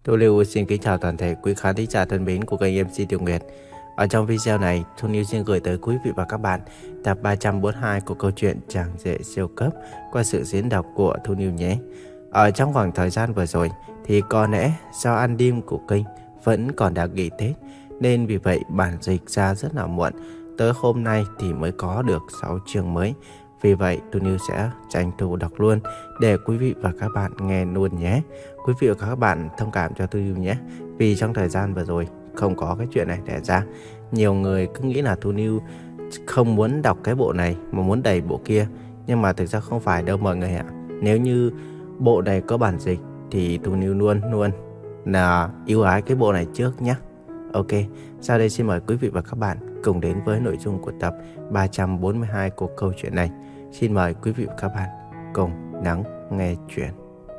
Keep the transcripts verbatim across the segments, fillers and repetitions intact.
Thu Lưu xin kính chào toàn thể quý khán thính giả thân mến của kênh em xê Tiểu Nguyệt. Ở trong video này, Thu Lưu xin gửi tới quý vị và các bạn tập ba trăm bốn mươi hai của câu chuyện Chàng Rể Siêu Cấp qua sự diễn đọc của Thu Lưu nhé. Ở trong khoảng thời gian vừa rồi thì có lẽ do ăn đêm của kênh vẫn còn đang nghỉ Tết, nên vì vậy bản dịch ra rất là muộn. Tới hôm nay thì mới có được sáu chương mới. Vì vậy Thu Lưu sẽ tranh thủ đọc luôn để quý vị và các bạn nghe luôn nhé. Quý vị và các bạn thông cảm cho Thu Lưu nhé. Vì trong thời gian vừa rồi không có cái chuyện này để ra. Nhiều người cứ nghĩ là Thu Lưu không muốn đọc cái bộ này mà muốn đẩy bộ kia. Nhưng mà thực ra không phải đâu mọi người ạ. Nếu như bộ này có bản dịch thì Thu Lưu luôn luôn là ưu ái cái bộ này trước nhé. Ok, sau đây xin mời quý vị và các bạn cùng đến với nội dung của tập ba trăm bốn mươi hai của câu chuyện này. Xin mời quý vị và các bạn cùng lắng nghe chuyện.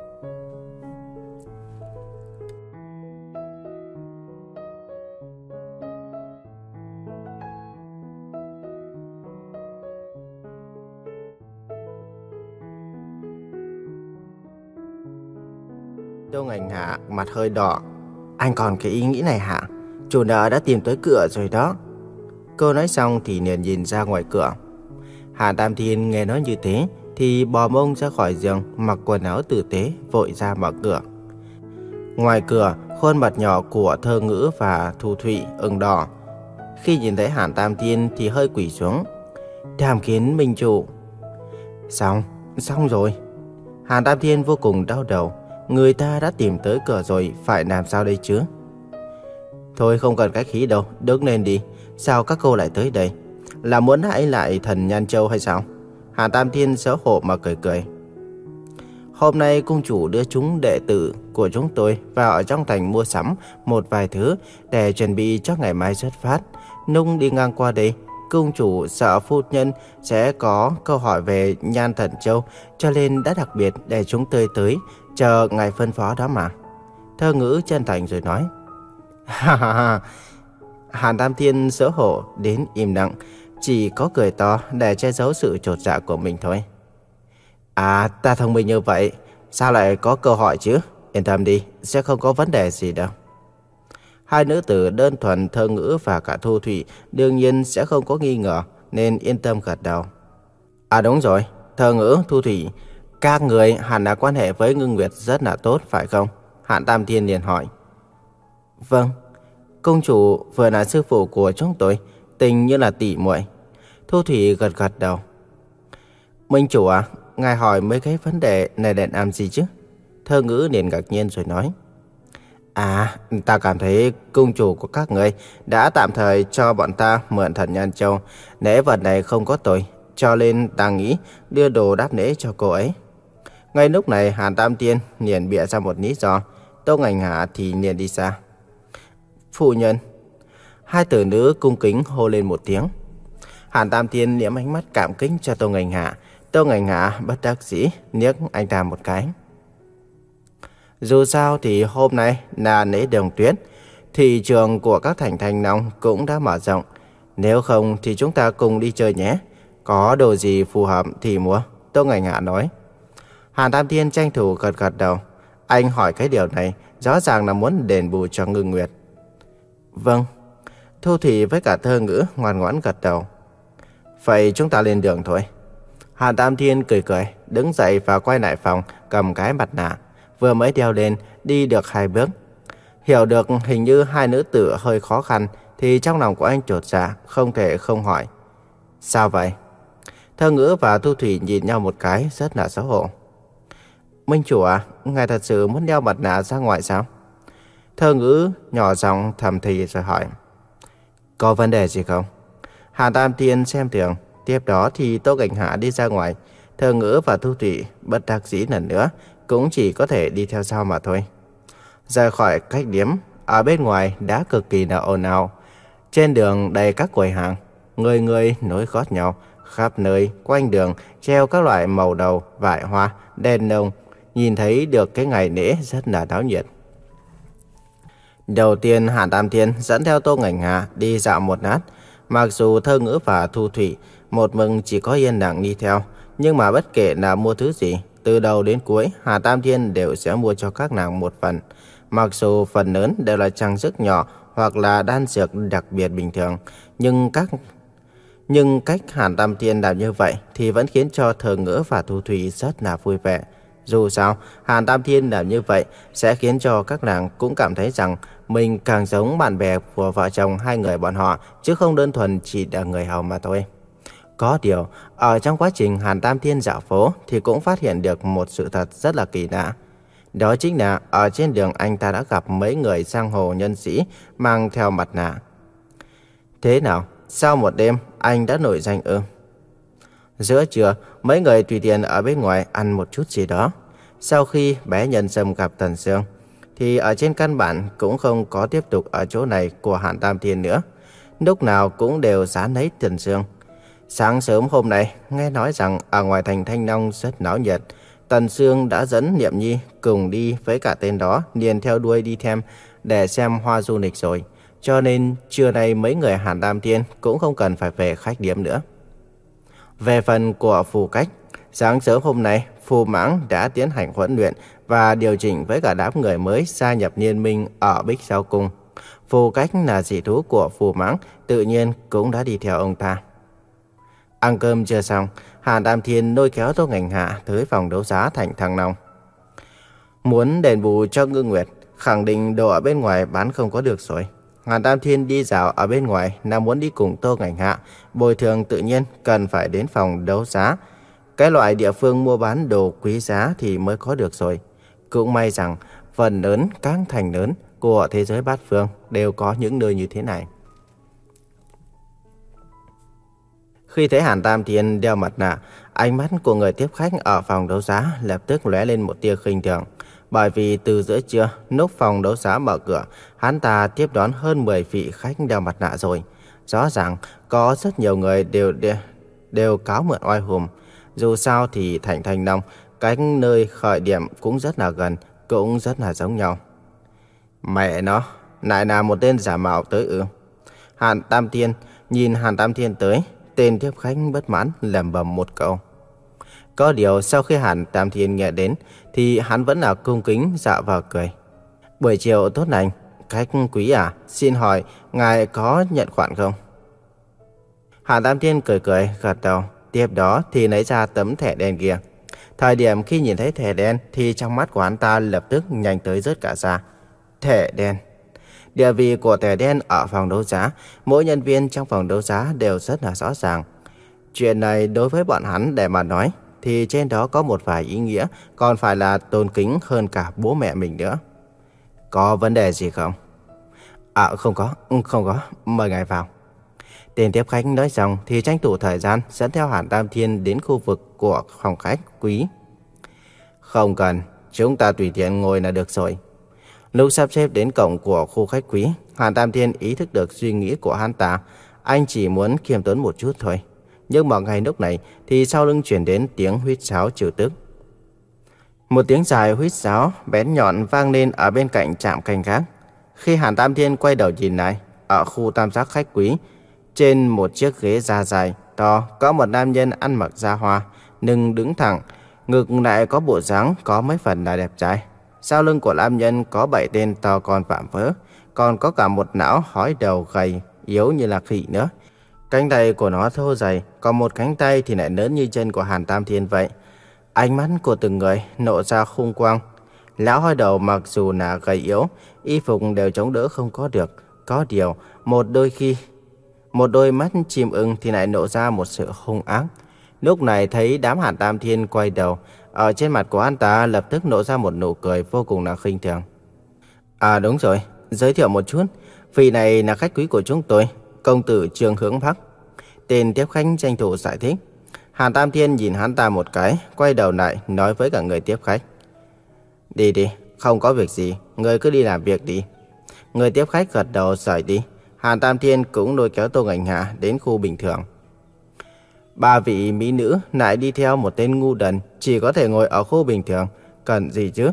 Tô Ngành Hạ mặt hơi đỏ. Anh còn cái ý nghĩ này hả? Chủ nợ đã tìm tới cửa rồi đó. Cô nói xong thì liền nhìn ra ngoài cửa. Hạ Tam Thiên nghe nói như thế thì bò mông ra khỏi giường, mặc quần áo tử tế, vội ra mở cửa. Ngoài cửa, khuôn mặt nhỏ của Thơ Ngữ và Thu Thụy ửng đỏ. Khi nhìn thấy Hạ Tam Thiên thì hơi quỳ xuống. Tham kiến minh chủ. Xong, xong rồi. Hạ Tam Thiên vô cùng đau đầu. Người ta đã tìm tới cửa rồi, phải làm sao đây chứ? Thôi không cần khách khí đâu, đứng lên đi. Sao các cô lại tới đây? Là muốn hãy lại thần Nhan Châu hay sao? Hạ Tam Thiên xấu hổ mà cười cười. Hôm nay cung chủ đưa chúng đệ tử của chúng tôi vào ở trong thành mua sắm một vài thứ để chuẩn bị cho ngày mai xuất phát. Nung đi ngang qua đây, cung chủ sợ phu nhân sẽ có câu hỏi về Nhan Thần Châu, cho nên đã đặc biệt để chúng tôi tới chờ ngài phân phó đó mà. Thơ Ngữ chân thành rồi nói. Ha ha ha. Hàn Tam Thiên xấu hổ đến im lặng, chỉ có cười to để che giấu sự chột dạ của mình thôi. À, ta thông minh như vậy, sao lại có câu hỏi chứ? Yên tâm đi, sẽ không có vấn đề gì đâu. Hai nữ tử đơn thuần Thơ Ngữ và cả Thu Thủy đương nhiên sẽ không có nghi ngờ, nên yên tâm gật đầu. À đúng rồi, Thơ Ngữ, Thu Thủy, các người hẳn là quan hệ với Ngưng Nguyệt rất là tốt phải không? Hàn Tam Thiên liền hỏi. Vâng, công chủ vừa là sư phụ của chúng tôi, tình như là tỷ muội. Thu Thủy gật gật đầu. Minh chủ à, ngài hỏi mấy cái vấn đề này để làm gì chứ? Thơ Ngữ liền ngạc nhiên rồi nói. À, ta cảm thấy cung chủ của các người đã tạm thời cho bọn ta mượn thần Nhan Châu. Lễ vật này không có tội, cho nên ta nghĩ đưa đồ đáp lễ cho cô ấy. Ngay lúc này Hàn Tam Thiên liền bịa ra một lý do. Tô Ngành Hạ thì liền đi xa. Phụ nhân. Hai tử nữ cung kính hô lên một tiếng. Hàn Tam Thiên liếc ánh mắt cảm kích cho Tô Ngành Hạ. Tô Ngành Hạ bất đắc dĩ liếc anh ta một cái. Dù sao thì hôm nay là lễ Đường Tuyết, thị trường của các thành Thanh Long cũng đã mở rộng. Nếu không thì chúng ta cùng đi chơi nhé. Có đồ gì phù hợp thì mua. Tô Ngành Hạ nói. Hàn Tam Thiên tranh thủ gật gật đầu. Anh hỏi cái điều này rõ ràng là muốn đền bù cho Ngưng Nguyệt. Vâng. Thu Thủy với cả Thơ Ngữ ngoan ngoãn gật đầu. Vậy chúng ta lên đường thôi. Hàn Tam Thiên cười cười, đứng dậy và quay lại phòng, cầm cái mặt nạ. Vừa mới đeo lên, đi được hai bước. Hiểu được hình như hai nữ tử hơi khó khăn, thì trong lòng của anh chột dạ, không thể không hỏi. Sao vậy? Thơ Ngữ và Thu Thủy nhìn nhau một cái, rất là xấu hổ. Minh chủ à, ngài thật sự muốn đeo mặt nạ ra ngoài sao? Thơ Ngữ nhỏ giọng thầm thì rồi hỏi. Có vấn đề gì không? Hàn Tam Thiên xem thường. Tiếp đó thì Tô Ngành Hạ đi ra ngoài. Thơ Ngữ và Thu Thủy bất đắc dĩ lần nữa cũng chỉ có thể đi theo sau mà thôi. Rời khỏi khách điếm, ở bên ngoài đã cực kỳ là ồn ào. Trên đường đầy các quầy hàng, người người nối gót nhau. Khắp nơi quanh đường treo các loại màu đầu, vải hoa, đèn lồng. Nhìn thấy được cái ngày lễ rất là náo nhiệt. Đầu tiên Hàn Tam Thiên dẫn theo Tô Ngành Hạ đi dạo một lát. Mặc dù Thơ Ngữ và Thu Thủy một mừng chỉ có yên lặng đi theo, nhưng mà bất kể là mua thứ gì, từ đầu đến cuối Hà Tam Thiên đều sẽ mua cho các nàng một phần. Mặc dù phần lớn đều là trang sức nhỏ hoặc là đan dược đặc biệt bình thường, nhưng các nhưng cách Hàn Tam Thiên làm như vậy thì vẫn khiến cho Thờ Ngữ và Thu Thủy rất là vui vẻ. Dù sao, Hàn Tam Thiên làm như vậy sẽ khiến cho các nàng cũng cảm thấy rằng mình càng giống bạn bè của vợ chồng hai người bọn họ, chứ không đơn thuần chỉ là người hầu mà thôi. Có điều, ở trong quá trình Hàn Tam Thiên dạo phố thì cũng phát hiện được một sự thật rất là kỳ lạ. Đó chính là ở trên đường anh ta đã gặp mấy người giang hồ nhân sĩ mang theo mặt nạ. Thế nào? Sau một đêm, anh đã nổi danh ư? Giữa trưa, mấy người tùy tiện ở bên ngoài ăn một chút gì đó. Sau khi bé Nhân Sâm gặp Tần Sương, thì ở trên căn bản cũng không có tiếp tục ở chỗ này của Hàn Tam Thiên nữa. Lúc nào cũng đều dán lấy Tần Sương. Sáng sớm hôm nay, nghe nói rằng ở ngoài thành Thanh Long rất náo nhiệt. Tần Sương đã dẫn Niệm Nhi cùng đi với cả tên đó, liền theo đuôi đi thêm để xem hoa du lịch rồi. Cho nên trưa nay mấy người Hàn Tam Thiên cũng không cần phải về khách điếm nữa. Về phần của Phù Cách, sáng sớm hôm nay, Phù Mãng đã tiến hành huấn luyện và điều chỉnh với cả đám người mới gia nhập liên minh ở Bích Sao Cung. Phù Cách là dị thú của Phù Mãng, tự nhiên cũng đã đi theo ông ta. Ăn cơm chưa xong, Hàn Tam Thiên lôi kéo Tô Ngành Hạ tới phòng đấu giá thành Thăng Long. Muốn đền bù cho Ngư Nguyệt, khẳng định đồ ở bên ngoài bán không có được rồi. Hàn Tam Thiên đi dạo ở bên ngoài là muốn đi cùng Tô Ngành Hạ, bồi thường tự nhiên cần phải đến phòng đấu giá. Cái loại địa phương mua bán đồ quý giá thì mới có được rồi. Cũng may rằng phần lớn các thành lớn của thế giới bát phương đều có những nơi như thế này. Khi thấy Hàn Tam Thiên đeo mặt nạ, ánh mắt của người tiếp khách ở phòng đấu giá lập tức lóe lên một tia khinh thường. Bởi vì từ giữa trưa, lúc phòng đấu giá mở cửa, hắn ta tiếp đón hơn mười vị khách đeo mặt nạ rồi. Rõ ràng có rất nhiều người đều đều, đều cáo mượn oai hùm. Dù sao thì thành Thanh Long, cách nơi khởi điểm cũng rất là gần, cũng rất là giống nhau. Mẹ nó, lại là một tên giả mạo tới ư? Hàn Tam Thiên nhìn Hàn Tam Thiên tới, tên tiếp khách bất mãn lẩm bẩm một câu. Có điều sau khi Hàn Tam Thiên nghe đến thì hắn vẫn là cung kính dạ vào cười. Buổi chiều tốt lành, khách quý à, xin hỏi ngài có nhận khoản không? Hàn Tam Thiên cười cười gật đầu, tiếp đó thì lấy ra tấm thẻ đen kia. Thời điểm khi nhìn thấy thẻ đen thì trong mắt của hắn ta lập tức nhanh tới rớt cả ra. Thẻ đen. Địa vị của thẻ đen ở phòng đấu giá, mỗi nhân viên trong phòng đấu giá đều rất là rõ ràng. Chuyện này đối với bọn hắn để mà nói thì trên đó có một vài ý nghĩa, còn phải là tôn kính hơn cả bố mẹ mình nữa. Có vấn đề gì không? À không có, không có, mời ngài vào. Tên tiếp khách nói xong thì tranh thủ thời gian dẫn theo Hàn Tam Thiên đến khu vực của phòng khách quý. Không cần, chúng ta tùy tiện ngồi là được rồi. Lúc sắp xếp đến cổng của khu khách quý, Hàn Tam Thiên ý thức được suy nghĩ của hắn ta. Anh chỉ muốn khiêm tốn một chút thôi. Nhưng mà ngay lúc này thì sau lưng chuyển đến tiếng huýt sáo trừ tức. Một tiếng dài huýt sáo bén nhọn vang lên ở bên cạnh trạm canh gác. Khi Hàn Tam Thiên quay đầu nhìn lại, ở khu tam giác khách quý, trên một chiếc ghế da dài to có một nam nhân ăn mặc da hoa, lưng đứng thẳng, ngực lại có bộ dáng có mấy phần là đẹp trai. Sau lưng của nam nhân có bảy tên to con vạm vỡ, còn có cả một não hói đầu gầy yếu như là khỉ nữa. Cánh tay của nó thô dày, còn một cánh tay thì lại lớn như chân của Hàn Tam Thiên vậy. Ánh mắt của từng người nộ ra khung quang. Lão hói đầu mặc dù là gầy yếu, y phục đều chống đỡ không có được. Có điều, một đôi khi, một đôi mắt chim ưng thì lại nộ ra một sự hung ác. Lúc này thấy đám Hàn Tam Thiên quay đầu, ở trên mặt của anh ta lập tức nộ ra một nụ cười vô cùng là khinh thường. À đúng rồi, giới thiệu một chút, vị này là khách quý của chúng tôi, công tử Trương Hướng Bắc. Tên tiếp khách tranh thủ giải thích. Hàn Tam Thiên nhìn hắn ta một cái, quay đầu lại nói với cả người tiếp khách. Đi đi, không có việc gì, người cứ đi làm việc đi. Người tiếp khách gật đầu rời đi. Hàn Tam Thiên cũng lôi kéo Tô Ngành Hạ đến khu bình thường. Ba vị mỹ nữ lại đi theo một tên ngu đần, chỉ có thể ngồi ở khu bình thường, cần gì chứ?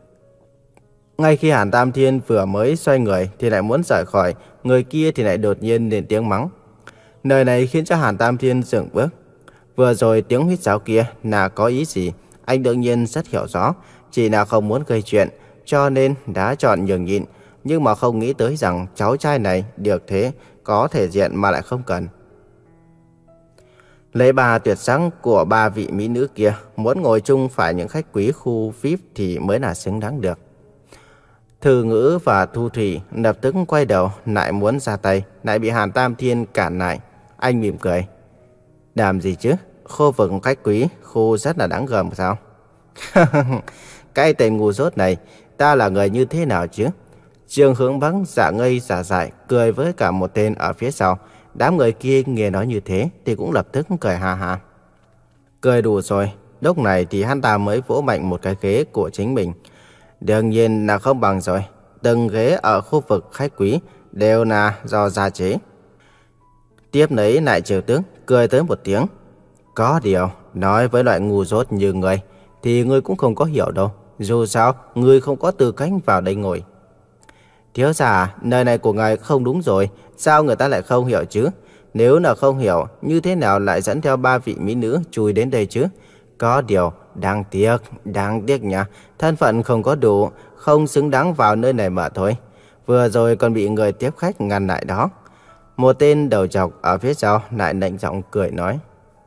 Ngay khi Hàn Tam Thiên vừa mới xoay người thì lại muốn rời khỏi, người kia thì lại đột nhiên lên tiếng mắng. Lời này khiến cho Hàn Tam Thiên dừng bước. Vừa rồi tiếng huýt sáo kia là có ý gì? Anh đương nhiên rất hiểu rõ, chỉ là không muốn gây chuyện, cho nên đã chọn nhường nhịn, nhưng mà không nghĩ tới rằng cháu trai này được thế, có thể diện mà lại không cần. Lấy bà tuyệt sắc của ba vị mỹ nữ kia, muốn ngồi chung phải những khách quý khu vi ai pi thì mới là xứng đáng được. Thư Ngữ và Thu Thủy lập tức quay đầu, lại muốn ra tay, lại bị Hàn Tam Thiên cản lại. Anh mỉm cười. Làm gì chứ? Khu vực khách quý, khu rất là đáng gờm sao? Cái tên ngu dốt này, ta là người như thế nào chứ? Trương Hướng Bắc giả ngây giả dại, cười với cả một tên ở phía sau. Đám người kia nghe nói như thế thì cũng lập tức cười ha ha. Cười đủ rồi, lúc này thì hắn ta mới vỗ mạnh một cái ghế của chính mình. Đương nhiên là không bằng rồi, từng ghế ở khu vực khách quý đều là do gia chế. Tiếp lấy lại Triều Tước cười tới một tiếng. Có điều, nói với loại ngu dốt như người thì ngươi cũng không có hiểu đâu. Dù sao, ngươi không có tư cách vào đây ngồi. Thiếu gia, nơi này của ngài không đúng rồi, sao người ta lại không hiểu chứ? Nếu là không hiểu, như thế nào lại dẫn theo ba vị mỹ nữ chui đến đây chứ? Có điều, đáng tiếc, đáng tiếc nha, thân phận không có đủ, không xứng đáng vào nơi này mà thôi. Vừa rồi còn bị người tiếp khách ngăn lại đó. Một tên đầu trọc ở phía sau lại lạnh giọng cười nói.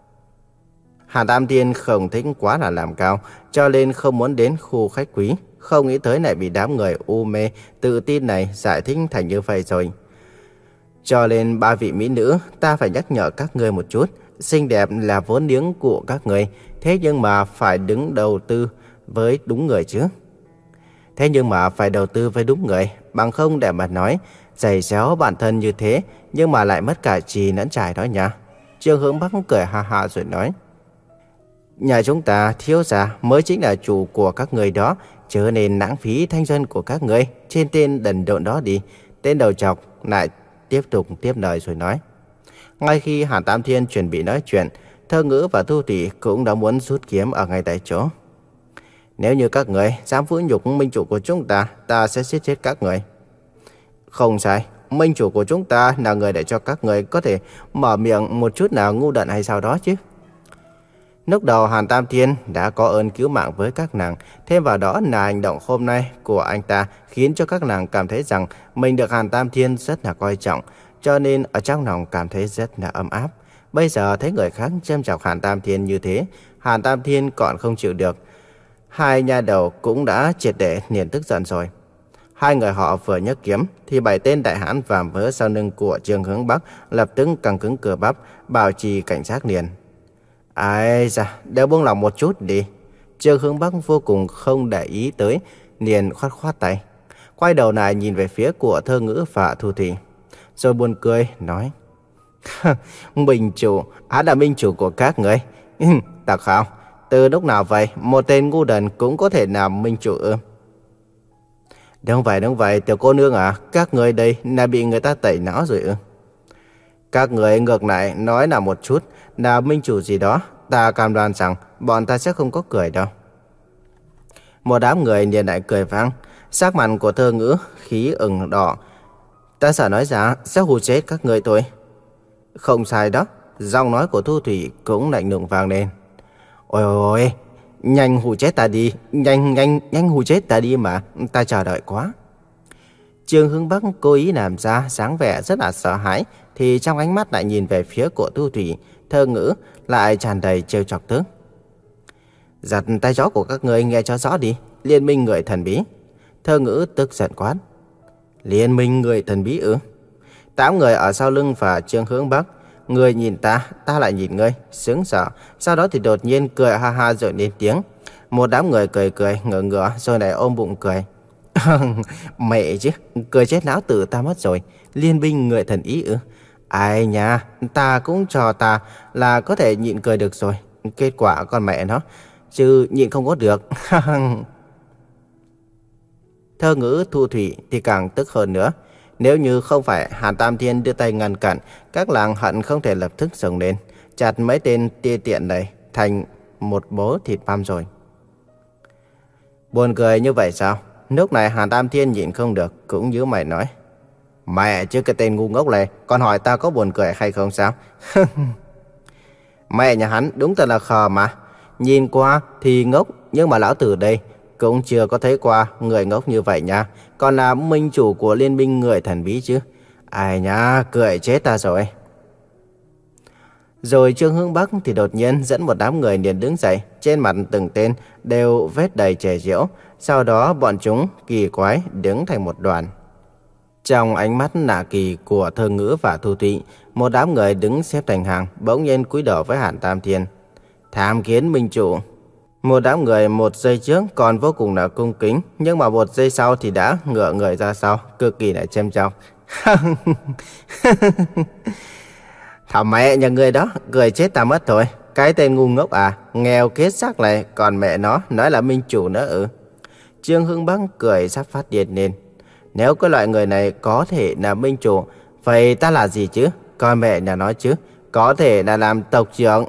Hàn Tam Thiên không thích quá là làm cao, cho nên không muốn đến khu khách quý. Không nghĩ tới lại bị đám người u mê, tự tin này giải thích thành như vậy rồi. Cho nên ba vị mỹ nữ, ta phải nhắc nhở các ngươi một chút. Xinh đẹp là vốn liếng của các ngươi, thế nhưng mà phải đứng đầu tư với đúng người chứ. Thế nhưng mà phải đầu tư với đúng người, bằng không để mà nói, giày xéo bản thân như thế, nhưng mà lại mất cả trì lẫn trải đó nha. Trương Hướng Bắc cười ha ha rồi nói. Nhà chúng ta thiếu gia mới chính là chủ của các người đó, chớ nên lãng phí thanh xuân của các người trên tên đần độn đó đi. Tên đầu trọc lại tiếp tục tiếp lời rồi nói. Ngay khi Hàn Tam Thiên chuẩn bị nói chuyện, Thơ Ngữ và Thu Thủy cũng đã muốn rút kiếm ở ngay tại chỗ. Nếu như các người dám vũ nhục minh chủ của chúng ta, ta sẽ giết chết các người. Không sai, minh chủ của chúng ta là người để cho các người có thể mở miệng một chút nào ngu đần hay sao đó chứ. Lúc đầu Hàn Tam Thiên đã có ơn cứu mạng với các nàng, thêm vào đó là hành động hôm nay của anh ta khiến cho các nàng cảm thấy rằng mình được Hàn Tam Thiên rất là coi trọng, cho nên ở trong lòng cảm thấy rất là ấm áp. Bây giờ thấy người khác châm chọc Hàn Tam Thiên như thế, Hàn Tam Thiên còn không chịu được. Hai nha đầu cũng đã triệt để liền tức giận rồi. Hai người họ vừa nhấc kiếm thì bảy tên đại hãn vạm vỡ sau lưng của Trương Hướng Bắc lập tức căng cứng cơ bắp, bảo trì cảnh giác liền. Ai da, đều buông lòng một chút đi. Trương Hướng Bắc vô cùng không để ý tới, liền khoát khoát tay. Quay đầu lại nhìn về phía của Thơ Ngữ và Thu Thủy, rồi buồn cười nói. Minh chủ, hắn là minh chủ của các người. Tặc khảo, từ lúc nào vậy một tên ngu đần cũng có thể làm minh chủ ư? Đúng vậy, đúng vậy, tiểu cô nương à, các người đây là bị người ta tẩy não rồi ư? Các người ngược lại nói là một chút, là minh chủ gì đó, ta cam đoan rằng bọn ta sẽ không có cười đâu. Một đám người liền lại cười vang, sắc mặt của Thơ Ngữ khí ửng đỏ. Ta sợ nói ra sẽ hù chết các người thôi. Không sai đó, giọng nói của Thu Thủy cũng lạnh lùng vang lên. Ôi ôi ôi, nhanh hù chết ta đi, nhanh nhanh nhanh hù chết ta đi mà, ta chờ đợi quá. Trương Hướng Bắc cố ý làm ra dáng vẻ rất là sợ hãi, thì trong ánh mắt lại nhìn về phía của Thu Thủy, Thơ Ngữ lại tràn đầy trêu chọc tức. Giật tay chó của các người nghe cho rõ đi, liên minh người thần bí. Thơ Ngữ tức giận quát. Liên minh người thần bí ư? Tám người ở sau lưng và Trương Hướng Bắc, người nhìn ta, ta lại nhìn ngươi, sững sờ. Sau đó thì đột nhiên cười ha ha rồi lên tiếng. Một đám người cười cười ngửa ngửa rồi lại ôm bụng cười. Mẹ chứ, cười chết lão tử ta mất rồi. Liên minh người thần ý ư? Ai nha, ta cũng cho ta là có thể nhịn cười được rồi. Kết quả con mẹ nó, chứ nhịn không có được. Thơ Ngữ, Thu Thủy thì càng tức hơn nữa. Nếu như không phải Hàn Tam Thiên đưa tay ngăn cản, các làng hận không thể lập tức xông lên, chặt mấy tên tia tiện này thành một bố thịt băm rồi. Buồn cười như vậy sao? Lúc này Hàn Tam Thiên nhịn không được, cũng nhíu mày nói. Mẹ chứ cái tên ngu ngốc này, còn hỏi ta có buồn cười hay không sao? Mẹ nhà hắn đúng thật là khờ mà. Nhìn qua thì ngốc, nhưng mà lão tử đây, cũng chưa có thấy qua người ngốc như vậy nha. Còn là minh chủ của liên minh người thần bí chứ. Ai nhá, cười chết ta rồi. Rồi Trương Hưng Bắc thì đột nhiên dẫn một đám người liền đứng dậy, trên mặt từng tên đều vết đầy chảy giễu. Sau đó bọn chúng kỳ quái đứng thành một đoàn. Trong ánh mắt lạ kỳ của Thơ Ngữ và Thu Thụy, một đám người đứng xếp thành hàng bỗng nhiên cúi đầu với Hàn Tam Thiên. Tham kiến minh chủ. Một đám người một giây trước còn vô cùng là cung kính, nhưng mà một giây sau thì đã ngửa người ra sau, cực kỳ là châm chọc. Thảo mẹ nhà người đó, cười chết ta mất thôi. Cái tên ngu ngốc à, nghèo kết xác này, còn mẹ nó nói là minh chủ nữa ừ. Trương Hưng Bắc cười sắp phát điên lên. Nếu cái loại người này có thể là minh chủ, vậy ta là gì chứ? Coi mẹ nhà nói chứ, có thể là làm tộc trưởng.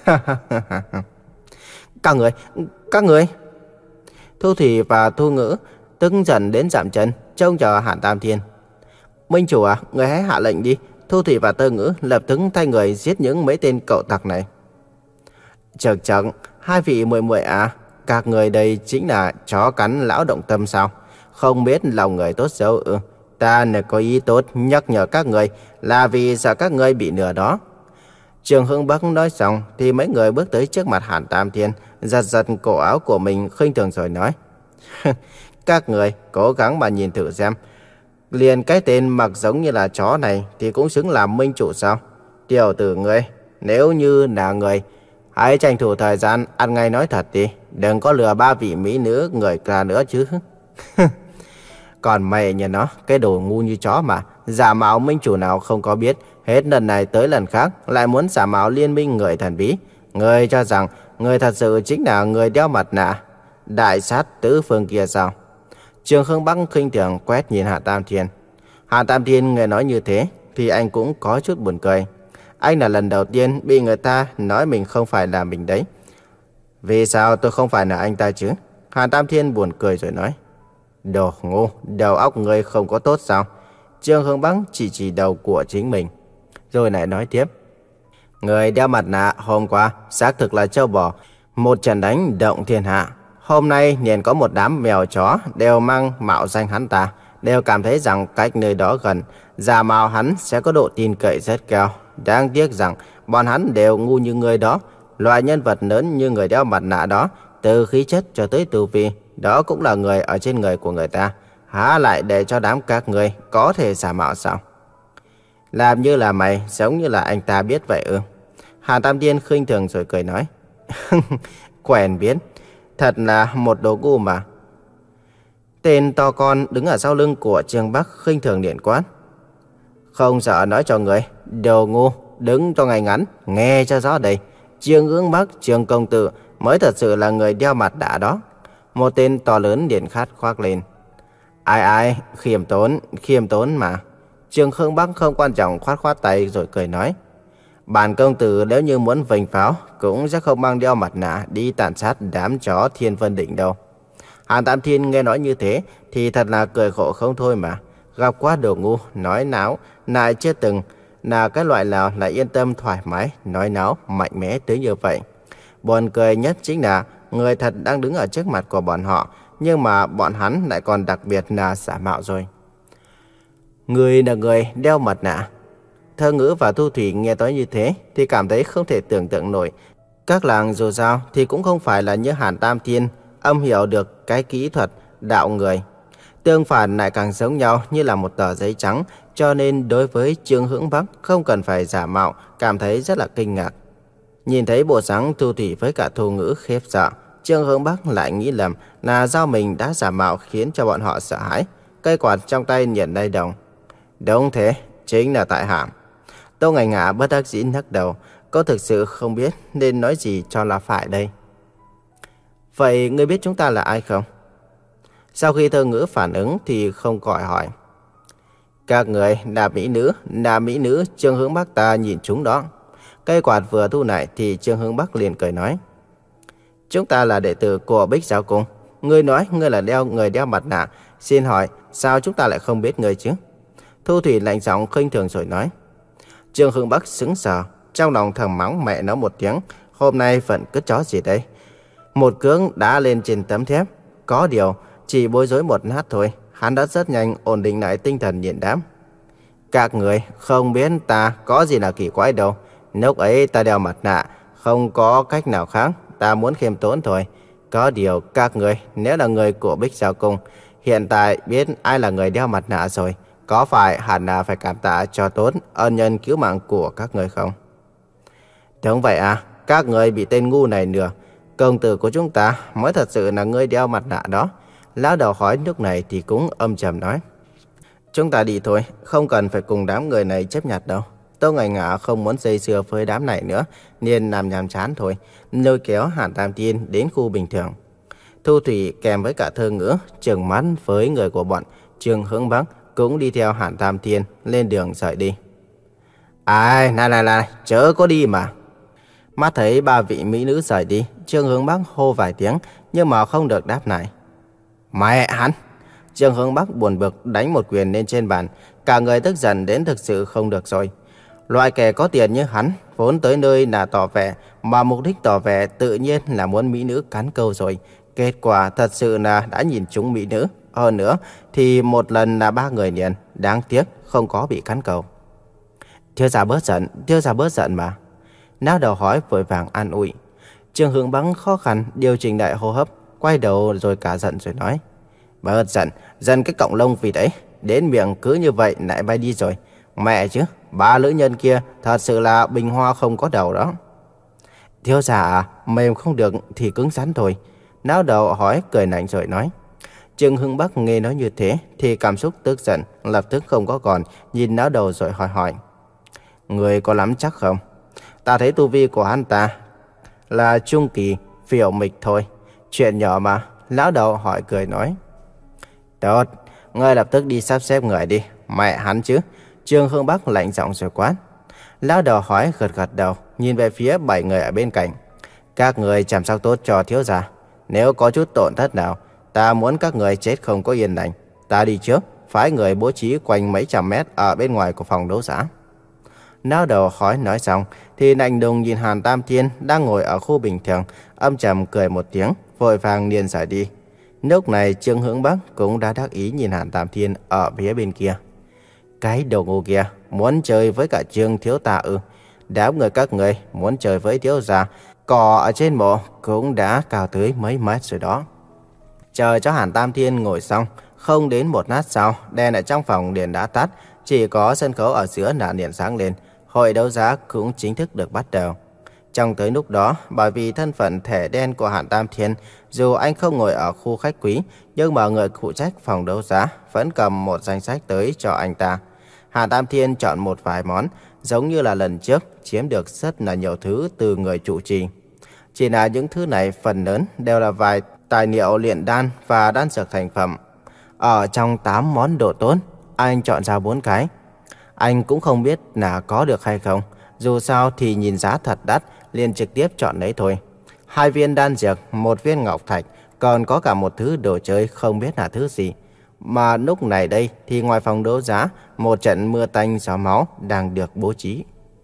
Các người, các người. Thu Thủy và Thu Ngữ tức giận đến giảm chân, trông chờ Hàn Tam Thiên. Minh chủ à, người hãy hạ lệnh đi. Thu Thủy và Tơ Ngữ lập tức thay người giết những mấy tên cậu tặc này. Chật chật, hai vị muội muội à, các người đây chính là chó cắn lão động tâm sao? Không biết lòng người tốt xấu ư? Ta là có ý tốt nhắc nhở các người là vì sợ các người bị lừa đó. Trương Hưng Bắc nói xong thì mấy người bước tới trước mặt Hàn Tam Thiên, giật giật cổ áo của mình khinh thường rồi nói. Các người cố gắng mà nhìn thử xem. Liền cái tên mặc giống như là chó này thì cũng xứng làm minh chủ sao? Tiểu tử ngươi, nếu như là người, hãy tranh thủ thời gian ăn ngay nói thật đi. Đừng có lừa ba vị mỹ nữ người ra nữa chứ. Còn mày nhìn nó, cái đồ ngu như chó mà. Giả mạo minh chủ nào không có biết. Hết lần này tới lần khác lại muốn giả mạo liên minh người thần bí. Người cho rằng người thật sự chính là người đeo mặt nạ đại sát tứ phương kia sao? Trương Hưng Bắc khinh thường quét nhìn Hạ Tam Thiên. Hạ Tam Thiên nghe nói như thế thì anh cũng có chút buồn cười. Anh là lần đầu tiên bị người ta nói mình không phải là mình đấy. Vì sao tôi không phải là anh ta chứ? Hạ Tam Thiên buồn cười rồi nói. Đồ ngu, đầu óc người không có tốt sao? Trương Hưng Bắc chỉ chỉ đầu của chính mình. Rồi lại nói tiếp. Người đeo mặt nạ hôm qua xác thực là châu bò, một trận đánh động thiên hạ. Hôm nay liền có một đám mèo chó đều mang mạo danh hắn ta, đều cảm thấy rằng cách nơi đó gần, giả mạo hắn sẽ có độ tin cậy rất cao. Đáng tiếc rằng bọn hắn đều ngu như người đó. Loại nhân vật lớn như người đeo mặt nạ đó, từ khí chất cho tới tu vi, đó cũng là người ở trên người của người ta. Há lại để cho đám các người có thể giả mạo sao? Làm như là mày, giống như là anh ta biết vậy ư? Hà Tam Thiên khinh thường rồi cười nói. Quen biết, thật là một đồ ngu mà. Tên to con đứng ở sau lưng của Trương Bắc khinh thường điện quát. Không sợ nói cho người, đồ ngu, đứng cho ngay ngắn, nghe cho rõ đây. Trương Hưng Bắc, Trương công tử mới thật sự là người đeo mặt nạ đó. Một tên to lớn điện khát khoác lên. Ai ai, khiêm tốn, khiêm tốn mà. Trương Hưng Bắc không quan trọng khoát khoát tay rồi cười nói. Bản công tử nếu như muốn vênh pháo cũng sẽ không mang đeo mặt nạ đi tàn sát đám chó Thiên Vân Đỉnh đâu. Hàn Tam Thiên nghe nói như thế thì thật là cười khổ không thôi mà. Gặp quá đồ ngu, nói náo, lại chưa từng là cái loại nào lại yên tâm thoải mái, nói náo, mạnh mẽ tới như vậy. Buồn cười nhất chính là người thật đang đứng ở trước mặt của bọn họ, nhưng mà bọn hắn lại còn đặc biệt là giả mạo rồi. Người là người đeo mặt nạ. Thơ Ngữ và Thu Thủy nghe nói như thế thì cảm thấy không thể tưởng tượng nổi. Các làng dù sao thì cũng không phải là như Hàn Tam Thiên âm hiểu được cái kỹ thuật đạo người. Tương phản lại càng giống nhau như là một tờ giấy trắng, cho nên đối với Trương Hưng Bắc không cần phải giả mạo, cảm thấy rất là kinh ngạc. Nhìn thấy bộ dáng Thu Thủy với cả Thu Ngữ khiếp sợ, Trương Hưng Bắc lại nghĩ lầm là do mình đã giả mạo khiến cho bọn họ sợ hãi. Cây quạt trong tay liền lay động. Đúng thế, chính là tại hạ. Tô Ngải Ngạ bất đắc dĩ lắc đầu, cô thực sự không biết nên nói gì cho là phải đây. Vậy ngươi biết chúng ta là ai không? Sau khi Thơ Ngữ phản ứng thì không gọi hỏi. Các người là mỹ nữ, là mỹ nữ Trương Hưng Bắc ta nhìn chúng đó. Cây quạt vừa thu lại thì Trương Hưng Bắc liền cười nói. Chúng ta là đệ tử của Bích Giáo Cung. Ngươi nói ngươi là đeo người đeo mặt nạ. Xin hỏi sao chúng ta lại không biết ngươi chứ? Thu Thủy lạnh giọng khinh thường rồi nói. Trương Hưng Bắc sững sờ, trong lòng thầm mắng mẹ nó một tiếng. Hôm nay vẫn cứ chó gì đây? Một cước đá lên trên tấm thép. Có điều, chỉ bối rối một lát thôi, hắn đã rất nhanh ổn định lại tinh thần nhìn đám. Các người không biết ta có gì là kỳ quái đâu. Lúc ấy ta đeo mặt nạ, không có cách nào khác, ta muốn khiêm tốn thôi. Có điều các người nếu là người của Bích Giao Cung, hiện tại biết ai là người đeo mặt nạ rồi, có phải hẳn là phải cảm tạ cho tốt ân nhân cứu mạng của các người không? Đúng vậy à, các người bị tên ngu này lừa. Công tử của chúng ta mới thật sự là người đeo mặt nạ đó. Lão đầu hỏi lúc này thì cũng âm trầm nói. Chúng ta đi thôi, không cần phải cùng đám người này chấp nhặt đâu. Tô Ngải Ngạ không muốn dây dưa với đám này nữa, nên làm nhàm chán thôi, lôi kéo Hàn Tam Thiên đến khu bình thường. Thu Thủy kèm với cả Thơ Ngữ, trừng mắt với người của bọn Trương Hướng Bắc cũng đi theo Hàn Tam Thiên lên đường rời đi. Ai, này này này, chớ có đi mà. Mắt thấy ba vị mỹ nữ rời đi, Trương Hướng Bắc hô vài tiếng nhưng mà không được đáp lại. Mẹ hắn! Trương Hướng Bắc buồn bực đánh một quyền lên trên bàn, cả người tức giận đến thực sự không được rồi. Loại kẻ có tiền như hắn, vốn tới nơi là tỏ vẻ, mà mục đích tỏ vẻ tự nhiên là muốn mỹ nữ cắn câu rồi. Kết quả thật sự là đã nhìn trúng mỹ nữ. Hơn nữa thì một lần là ba người liền, đáng tiếc không có bị cắn câu. Thiếu gia bớt giận, thiếu gia bớt giận mà. Lão đầu hỏi vội vàng an ủi. Trương Hướng Bắc khó khăn điều chỉnh lại hô hấp, quay đầu rồi cả giận rồi nói. Bớt giận, giận cái cọng lông vì đấy, đến miệng cứ như vậy lại bay đi rồi. Mẹ chứ, ba nữ nhân kia thật sự là bình hoa không có đầu đó. Thiếu gia à, mềm không được thì cứng rắn thôi. Lão đầu hỏi cười lạnh rồi nói. Trương Hướng Bắc nghe nói như thế thì cảm xúc tức giận lập tức không có còn, nhìn lão đầu rồi hỏi hỏi. Người có lắm chắc không? Ta thấy tu vi của hắn ta là trung kỳ phiểu mịch thôi. Chuyện nhỏ mà. Lão đầu hỏi cười nói. Tốt, ngươi lập tức đi sắp xếp người đi. Mẹ hắn chứ. Trương Hướng Bắc lạnh giọng rồi quát. Lão đầu hỏi gật gật đầu, nhìn về phía bảy người ở bên cạnh. Các người chăm sóc tốt cho thiếu gia. Nếu có chút tổn thất nào, ta muốn các người chết không có yên lành. Ta đi trước, phái người bố trí quanh mấy trăm mét ở bên ngoài của phòng đấu giá. Lão đầu hỏi nói xong thì lạnh lùng nhìn Hàn Tam Thiên đang ngồi ở khu bình thường, âm trầm cười một tiếng, vội vàng liền rời đi. Lúc này Trương Hướng Bắc cũng đã đắc ý nhìn Hàn Tam Thiên ở phía bên kia. Cái đồ ngu kia muốn chơi với cả Trương thiếu ta ư? Đám người các người muốn chơi với thiếu gia, cỏ ở trên mộ cũng đã cao tới mấy mét rồi đó. Chờ cho Hàn Tam Thiên ngồi xong, không đến một lát sau, đèn ở trong phòng liền đã tắt, chỉ có sân khấu ở giữa là điện sáng lên. Hội đấu giá cũng chính thức được bắt đầu. Trong tới lúc đó, bởi vì thân phận thẻ đen của Hàn Tam Thiên, dù anh không ngồi ở khu khách quý, nhưng mà người phụ trách phòng đấu giá vẫn cầm một danh sách tới cho anh ta. Hàn Tam Thiên chọn một vài món, giống như là lần trước, chiếm được rất là nhiều thứ từ người chủ trì. Chỉ là những thứ này phần lớn đều là vài tài liệu luyện đan và đan dược thành phẩm. Ở trong tám món đồ tốt, anh chọn ra bốn cái. Anh cũng không biết là có được hay không, dù sao thì nhìn giá thật đắt, liền trực tiếp chọn lấy thôi. Hai viên đan dược, một viên ngọc thạch, còn có cả một thứ đồ chơi không biết là thứ gì. Mà lúc này đây thì ngoài phòng đấu giá, một trận mưa tanh gió máu đang được bố trí.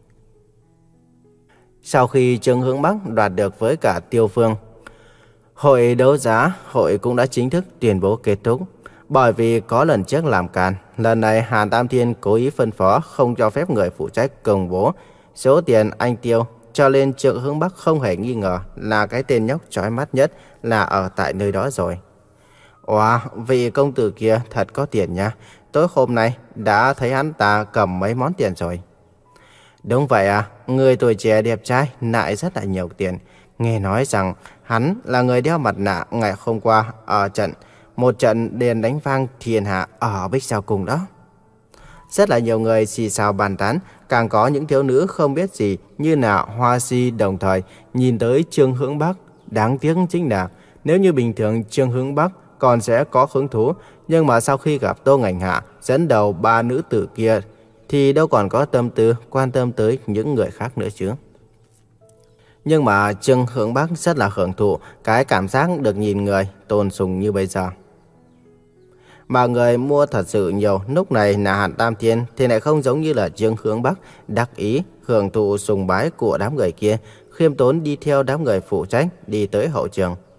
Sau khi Trương Hướng Bắc đoạt được với cả Tiêu Phương, hội đấu giá hội cũng đã chính thức tuyên bố kết thúc. Bởi vì có lần trước làm càn, lần này Hàn Tam Thiên cố ý phân phó không cho phép người phụ trách công bố số tiền anh tiêu, cho nên Trương Hướng Bắc không hề nghi ngờ là cái tên nhóc chói mắt nhất là ở tại nơi đó rồi. Wow, vị công tử kia thật có tiền nha. Tối hôm nay đã thấy hắn ta cầm mấy món tiền rồi. Đúng vậy à, người tuổi trẻ đẹp trai lại rất là nhiều tiền. Nghe nói rằng hắn là người đeo mặt nạ ngày hôm qua ở trận một trận liền đánh vang thiên hạ ở Bích Giao Cung đó. Rất là nhiều người xì xào bàn tán, càng có những thiếu nữ không biết gì như là hoa si đồng thời nhìn tới Trương Hướng Bắc. Đáng tiếc chính là nếu như bình thường Trương Hướng Bắc còn sẽ có hứng thú, nhưng mà sau khi gặp Tô Ngải Hạ dẫn đầu ba nữ tử kia thì đâu còn có tâm tư quan tâm tới những người khác nữa chứ. Nhưng mà Trương Hướng Bắc rất là hưởng thụ cái cảm giác được nhìn người tôn sùng như bây giờ. Mà người mua thật sự nhiều, lúc này là Hàn Tam Thiên thì lại không giống như là Trương Hướng Bắc đắc ý hưởng thụ sùng bái của đám người kia, khiêm tốn đi theo đám người phụ trách đi tới hậu trường.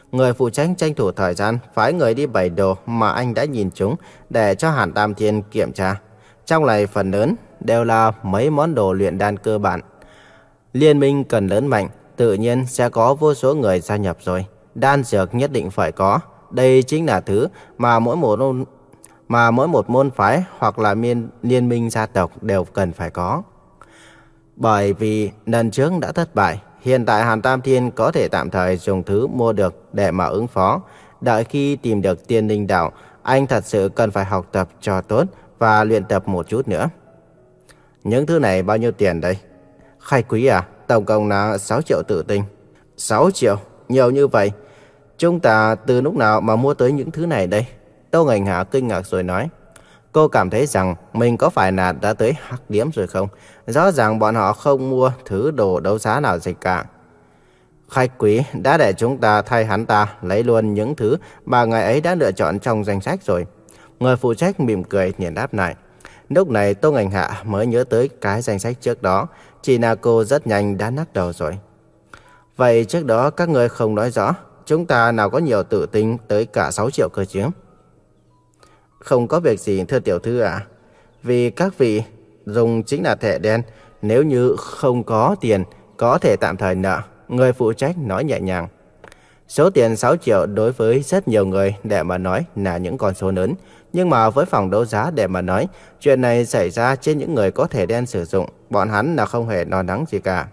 Người phụ trách tranh thủ thời gian phái người đi bày đồ mà anh đã nhìn chúng để cho Hàn Tam Thiên kiểm tra. Trong này phần lớn đều là mấy món đồ luyện đan cơ bản. Liên minh cần lớn mạnh, tự nhiên sẽ có vô số người gia nhập rồi. Đan dược nhất định phải có. Đây chính là thứ mà mỗi một mà mỗi một môn phái hoặc là miên, liên minh gia tộc đều cần phải có. Bởi vì lần trước đã thất bại, hiện tại Hàn Tam Thiên có thể tạm thời dùng thứ mua được để mà ứng phó. Đợi khi tìm được Tiên Linh Đạo, anh thật sự cần phải học tập cho tốt và luyện tập một chút nữa. Những thứ này bao nhiêu tiền đây? Khách quý à, tổng cộng là sáu triệu tử tinh. sáu triệu? Nhiều như vậy. Chúng ta từ lúc nào mà mua tới những thứ này đây? Tô Ngành Hạ kinh ngạc rồi nói. Cô cảm thấy rằng mình có phải là đã tới hắc điếm rồi không? Rõ ràng bọn họ không mua thứ đồ đấu giá nào gì cả. Khách quý đã để chúng ta thay hắn ta lấy luôn những thứ mà ngài ấy đã lựa chọn trong danh sách rồi. Người phụ trách mỉm cười liền đáp lại. Lúc này Tô Ngành Hạ mới nhớ tới cái danh sách trước đó. Chỉ là cô rất nhanh đã lắc đầu rồi. Vậy trước đó các người không nói rõ, chúng ta nào có nhiều tử tinh tới cả sáu triệu cơ chứ? Không có việc gì thưa tiểu thư ạ. Vì các vị dùng chính là thẻ đen, nếu như không có tiền có thể tạm thời nợ. Người phụ trách nói nhẹ nhàng. Số tiền sáu triệu đối với rất nhiều người để mà nói là những con số lớn. Nhưng mà với phòng đấu giá để mà nói, chuyện này xảy ra trên những người có thẻ đen sử dụng, bọn hắn là không hề lo lắng gì cả.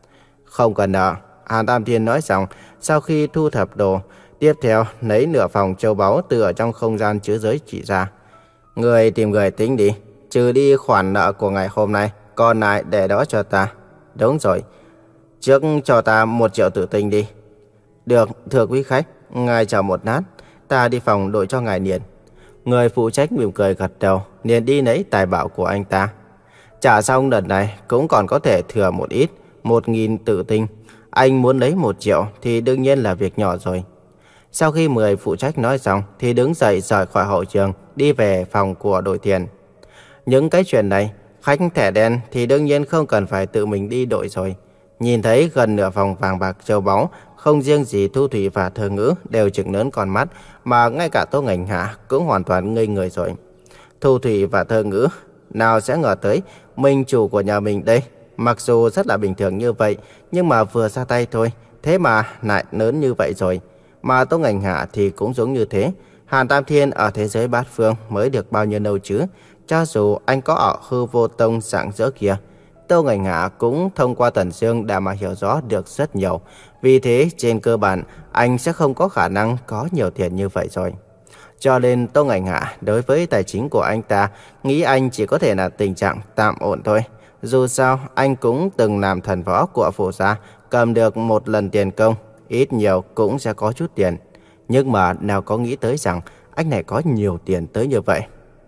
Không cần nợ. Hàn Tam Thiên nói xong, sau khi thu thập đồ, tiếp theo lấy nửa phòng châu báu từ ở trong không gian chứa giới chỉ ra. Người tìm người tính đi, trừ đi khoản nợ của ngày hôm nay, còn lại để đó cho ta. Đúng rồi, trước cho ta một triệu tử tinh đi. Được, thưa quý khách, ngài chờ một lát, ta đi phòng đổi cho ngài liền. Người phụ trách mỉm cười gật đầu, liền đi lấy tài bảo của anh ta. Trả xong đợt này cũng còn có thể thừa một ít, một nghìn tử tinh. Anh muốn lấy một triệu thì đương nhiên là việc nhỏ rồi. Sau khi người phụ trách nói xong thì đứng dậy rời khỏi hậu trường, đi về phòng của đội tiền. Những cái chuyện này, khách thẻ đen thì đương nhiên không cần phải tự mình đi đội rồi. Nhìn thấy gần nửa phòng vàng bạc châu báu, không riêng gì Thu Thủy và Thơ Ngữ đều trừng lớn con mắt, mà ngay cả Tô Ngành Hạ cũng hoàn toàn ngây người rồi. Thu Thủy và Thơ Ngữ nào sẽ ngờ tới minh chủ của nhà mình đây, mặc dù rất là bình thường như vậy, nhưng mà vừa ra tay thôi, thế mà lại lớn như vậy rồi. Mà Tô Ngành Hạ thì cũng giống như thế. Hàn Tam Thiên ở thế giới bát phương mới được bao nhiêu lâu chứ? Cho dù anh có ở Hư Vô Tông sáng rỡ kia, Tô Ngành Hạ cũng thông qua Tần Dương đã mà hiểu rõ được rất nhiều. Vì thế trên cơ bản anh sẽ không có khả năng có nhiều tiền như vậy rồi. Cho nên Tô Ngành Hạ đối với tài chính của anh ta nghĩ anh chỉ có thể là tình trạng tạm ổn thôi. Dù sao anh cũng từng làm thần võ của Phủ gia, cầm được một lần tiền công, ít nhiều cũng sẽ có chút tiền. Nhưng mà nào có nghĩ tới rằng anh này có nhiều tiền tới như vậy.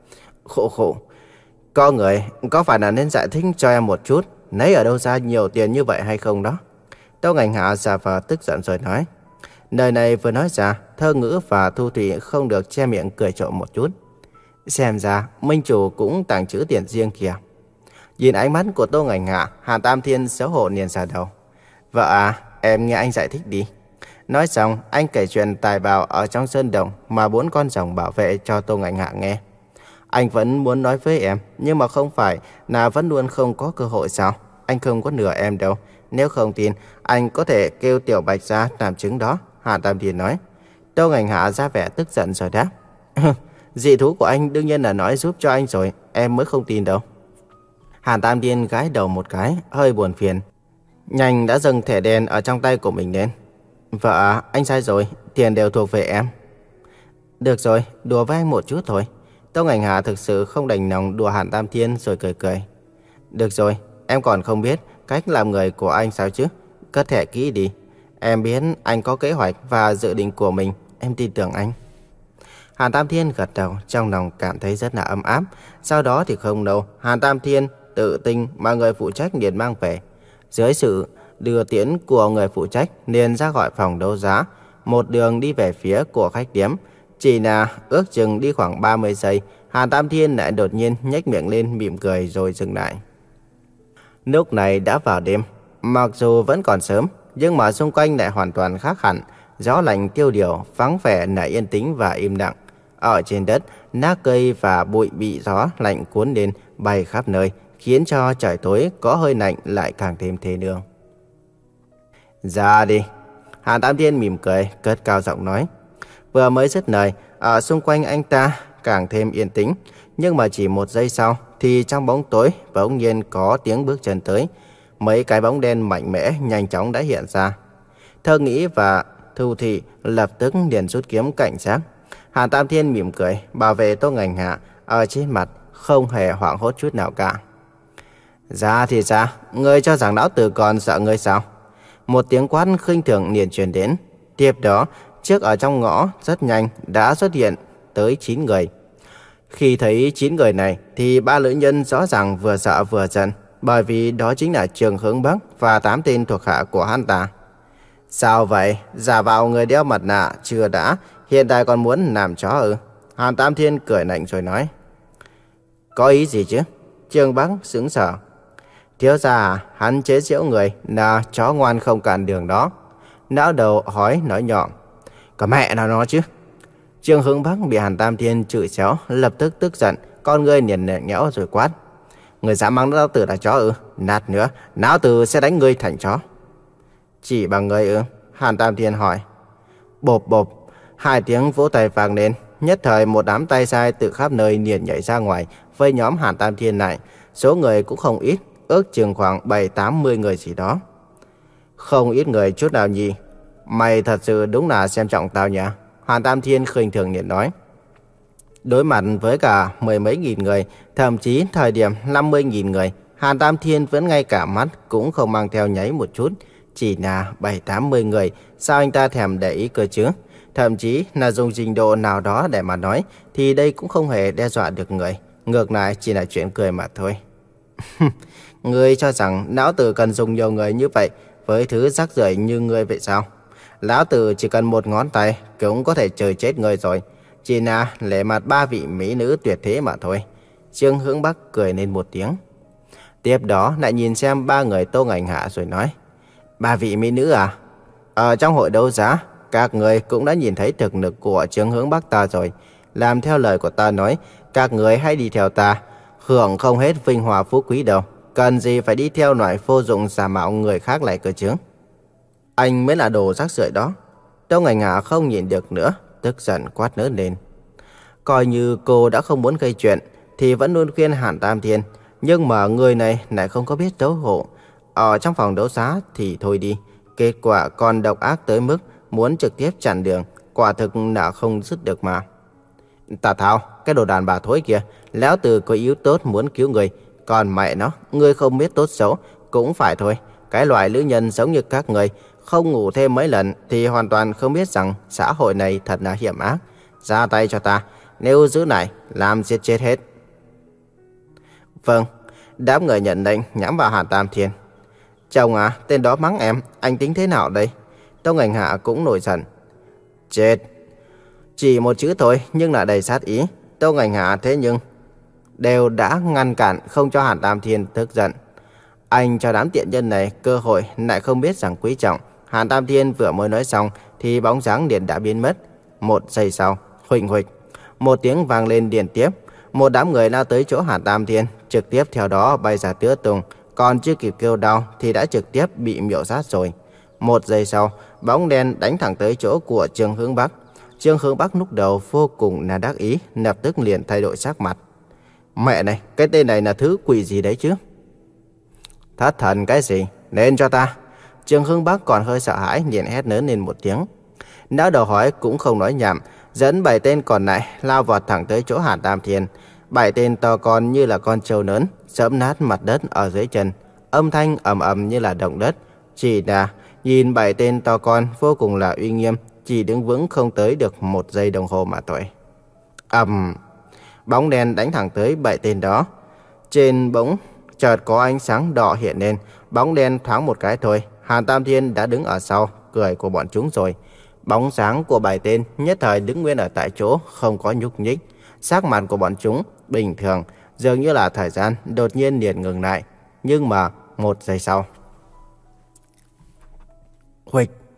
Khổ khổ. Có người có phải là nên giải thích cho em một chút, lấy ở đâu ra nhiều tiền như vậy hay không đó? Tô Ngành Hạ giả vờ tức giận rồi nói. Lời này vừa nói ra, Thơ Ngữ và Thu Thủy không được che miệng cười trộm một chút. Xem ra minh chủ cũng tàng trữ tiền riêng kìa. Nhìn ánh mắt của Tô Ngành Hạ, Hàn Tam Thiên xấu hổ liền xà đầu. Vợ à, em nghe anh giải thích đi. Nói xong, anh kể chuyện tài bào ở trong sơn động mà bốn con rồng bảo vệ cho Tô Ngành Hạ nghe. Anh vẫn muốn nói với em, nhưng mà không phải là vẫn luôn không có cơ hội sao? Anh không có nửa em đâu. Nếu không tin, anh có thể kêu Tiểu Bạch ra làm chứng đó, Hàn Tam Thiên nói. Tô Ngành Hạ ra vẻ tức giận rồi đáp. Dị thú của anh đương nhiên là nói giúp cho anh rồi, em mới không tin đâu. Hàn Tam Thiên gãi đầu một cái, hơi buồn phiền. Nhanh đã dâng thẻ đen ở trong tay của mình lên. Vợ, anh sai rồi, tiền đều thuộc về em. Được rồi, đùa với anh một chút thôi. Tô Ngành Hạ thực sự không đành lòng đùa Hàn Tam Thiên rồi cười cười. Được rồi, em còn không biết cách làm người của anh sao chứ? Cất thẻ kỹ đi. Em biết anh có kế hoạch và dự định của mình, em tin tưởng anh. Hàn Tam Thiên gật đầu, trong lòng cảm thấy rất là ấm áp. Sau đó thì không lâu, Hàn Tam Thiên tự tin mà người phụ trách liền mang về. Dưới sự đưa tiễn của người phụ trách liền ra khỏi phòng đấu giá, một đường đi về phía của khách điếm. Chỉ là ước chừng đi khoảng ba mươi giây, Hàn Tam Thiên lại đột nhiên nhếch miệng lên mỉm cười rồi dừng lại. Lúc này đã vào đêm, mặc dù vẫn còn sớm, nhưng mà xung quanh lại hoàn toàn khác hẳn. gió lạnh tiêu điều, vắng vẻ lại yên tĩnh và im lặng. Ở trên đất, nát cây và bụi bị gió lạnh cuốn lên bay khắp nơi, khiến cho trời tối có hơi lạnh lại càng thêm thê lương. Ra đi. Hàn Tam Thiên mỉm cười, cất cao giọng nói. Vừa mới dứt lời, ở xung quanh anh ta càng thêm yên tĩnh. Nhưng mà chỉ một giây sau thì trong bóng tối bỗng nhiên có tiếng bước chân tới. Mấy cái bóng đen mạnh mẽ nhanh chóng đã hiện ra. Thơ Nghĩ và Thu Thị lập tức liền rút kiếm cảnh giác. Hàn Tam Thiên mỉm cười, bảo vệ Tô Ngành Hạ ở trên mặt không hề hoảng hốt chút nào cả. Ra thì ra, ngươi cho rằng lão tử còn sợ ngươi sao? Một tiếng quát khinh thường liền truyền đến. Tiếp đó, trước ở trong ngõ rất nhanh đã xuất hiện tới chín người. Khi thấy chín người này thì ba nữ nhân rõ ràng vừa sợ vừa giận, bởi vì đó chính là Trường Hướng Bắc và tám tên thuộc hạ của hắn ta. Sao vậy? Giả vào người đeo mặt nạ chưa đã, hiện tại còn muốn làm chó ư? Hàn Tam Thiên cười lạnh rồi nói. Có ý gì chứ? Trường Bắc sững sờ. Thiếu gia à, hắn chế giễu người là chó ngoan không cản đường đó. Não đầu hói nói nhỏ. Có mẹ nào nó chứ? Trường Hướng Bắc bị Hàn Tam Thiên chửi xéo, lập tức tức giận, con ngươi liền nhẹ nhẽo rồi quát. Người dám mắng lão tử là chó ư? Nạt nữa, lão tử sẽ đánh ngươi thành chó. Chỉ bằng ngươi ư? Hàn Tam Thiên hỏi. Bộp bộp, hai tiếng vỗ tay vang lên, nhất thời một đám tay sai từ khắp nơi liền nhảy ra ngoài, vây nhóm Hàn Tam Thiên lại. Số người cũng không ít, ước chừng khoảng bảy tám mươi người gì đó. Không ít người chút nào nhỉ? Mày thật sự đúng là xem trọng tao nhỉ? Hàn Tam Thiên khinh thường liền nói. Đối mặt với cả mười mấy nghìn người, thậm chí thời điểm năm mươi nghìn người, Hàn Tam Thiên vẫn ngay cả mắt cũng không mang theo nháy một chút. Chỉ là bảy tám mươi người, sao anh ta thèm để ý cơ chứ? Thậm chí là dùng trình độ nào đó để mà nói, thì đây cũng không hề đe dọa được người. Ngược lại chỉ là chuyện cười mà thôi. Ngươi cho rằng lão tử cần dùng nhiều người như vậy với thứ rác rưởi như ngươi vậy sao? Lão tử chỉ cần một ngón tay cũng có thể chơi chết ngươi rồi. Chỉ là lễ mặt ba vị mỹ nữ tuyệt thế mà thôi. Trường Hướng Bắc cười lên một tiếng. Tiếp đó lại nhìn xem ba người Tô Ngành Hạ rồi nói. Ba vị mỹ nữ à? Ở trong hội đấu giá, các người cũng đã nhìn thấy thực lực của Trường Hướng Bắc ta rồi. Làm theo lời của ta nói, các người hãy đi theo ta. Hưởng không hết vinh hoa phú quý đâu. Cần gì phải đi theo loại vô dụng giả mạo người khác lại cơ chứ? Anh mới là đồ rác rưởi đó. Tô Ngành Hạ không nhìn được nữa, tức giận quát lớn lên. Coi như cô đã không muốn gây chuyện thì vẫn luôn khuyên Hàn Tam Thiên, nhưng mà người này lại không có biết xấu hổ. Ở trong phòng đấu giá thì thôi đi, kết quả còn độc ác tới mức muốn trực tiếp chặn đường, quả thực là không dứt được mà. Tà Tháo, cái đồ đàn bà thối kia, lão tử có yếu tốt muốn cứu người, còn mẹ nó, ngươi không biết tốt xấu cũng phải thôi. Cái loại nữ nhân giống như các người không ngủ thêm mấy lần thì hoàn toàn không biết rằng xã hội này thật là hiểm ác. Ra tay cho ta, nếu giữ này, làm giết chết hết. Vâng, đám người nhận lệnh nhắm vào Hàn Tam Thiên. Chồng à, tên đó mắng em, anh tính thế nào đây? Tô Ngành Hạ cũng nổi giận. Chết. Chỉ một chữ thôi nhưng là đầy sát ý. Tô Ngành Hạ thế nhưng đều đã ngăn cản không cho Hàn Tam Thiên tức giận. Anh cho đám tiện nhân này cơ hội lại không biết rằng quý trọng. Hàn Tam Thiên vừa mới nói xong thì bóng dáng liền đã biến mất. Một giây sau, huỳnh huỳnh, một tiếng vang lên liên tiếp. Một đám người lao tới chỗ Hàn Tam Thiên, trực tiếp theo đó bay ra tứ tung. Còn chưa kịp kêu đau thì đã trực tiếp bị miểu sát rồi. Một giây sau, bóng đen đánh thẳng tới chỗ của Trường Hướng Bắc. Trường Hướng Bắc lúc đầu vô cùng là đắc ý, lập tức liền thay đổi sắc mặt. Mẹ này, cái tên này là thứ quỷ gì đấy chứ? Thất thần cái gì? Lên cho ta! Trường Hướng Bắc còn hơi sợ hãi, liền hét lớn lên một tiếng. Não đầu hói cũng không nói nhảm, dẫn bảy tên còn lại lao vọt thẳng tới chỗ Hàn Tam Thiên. Bảy tên to con như là con trâu lớn, giẫm nát mặt đất ở dưới chân, âm thanh ầm ầm như là động đất. Chỉ là nhìn bảy tên to con vô cùng là uy nghiêm, chỉ đứng vững không tới được một giây đồng hồ mà thôi. Ầm, bóng đen đánh thẳng tới bảy tên đó. Trên bỗng chợt có ánh sáng đỏ hiện lên, bóng đen thoáng một cái thôi, Hàn Tam Thiên đã đứng ở sau cười của bọn chúng rồi. Bóng sáng của bảy tên nhất thời đứng nguyên ở tại chỗ, không có nhúc nhích. Sắc mặt của bọn chúng bình thường, dường như là thời gian đột nhiên liền ngừng lại. Nhưng mà một giây sau, huỵch,